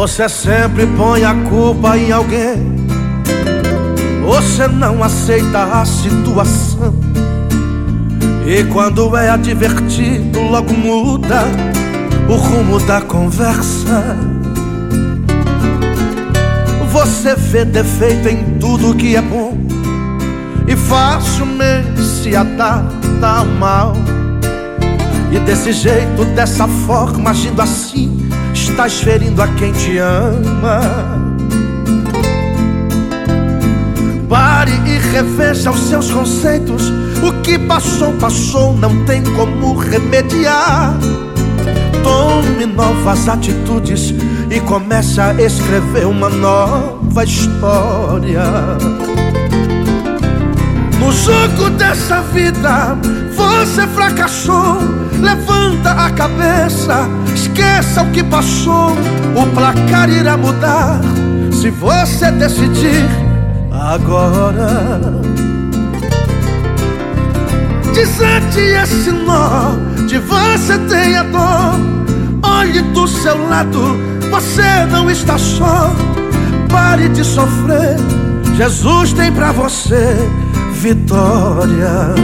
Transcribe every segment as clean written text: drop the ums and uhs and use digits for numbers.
Você sempre põe a culpa em alguém. Você não aceita a situação. E quando é advertido, logo muda o rumo da conversa. Você vê defeito em tudo que é bom e facilmente se adapta ao mal. E desse jeito, dessa forma, agindo assim, estás ferindo a quem te ama. Pare e reveja os seus conceitos. O que passou, passou, não tem como remediar. Tome novas atitudes e comece a escrever uma nova história. No jogo dessa vida você fracassou. Levanta a cabeça, esqueça o que passou. O placar irá mudar se você decidir agora. Desate esse nó, de você tem a dor. Olhe do seu lado, você não está só. Pare de sofrer, Jesus tem pra você vitória.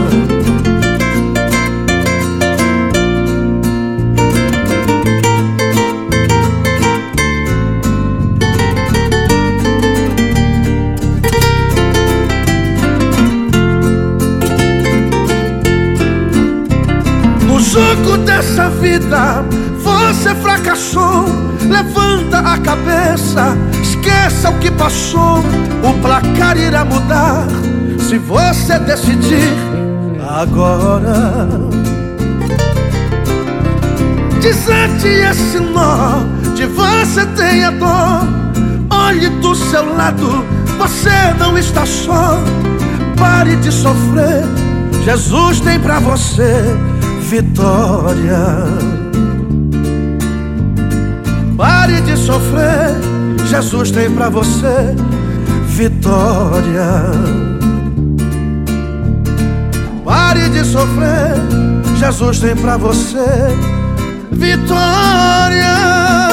No jogo dessa vida você fracassou. Levanta a cabeça, esqueça o que passou. O placar irá mudar se você decidir agora. Desate esse nó, de você tem a dor. Olhe do seu lado, você não está só. Pare de sofrer, Jesus tem pra você vitória. Pare de sofrer, Jesus tem pra você vitória. Pare de sofrer, Jesus tem pra você vitória.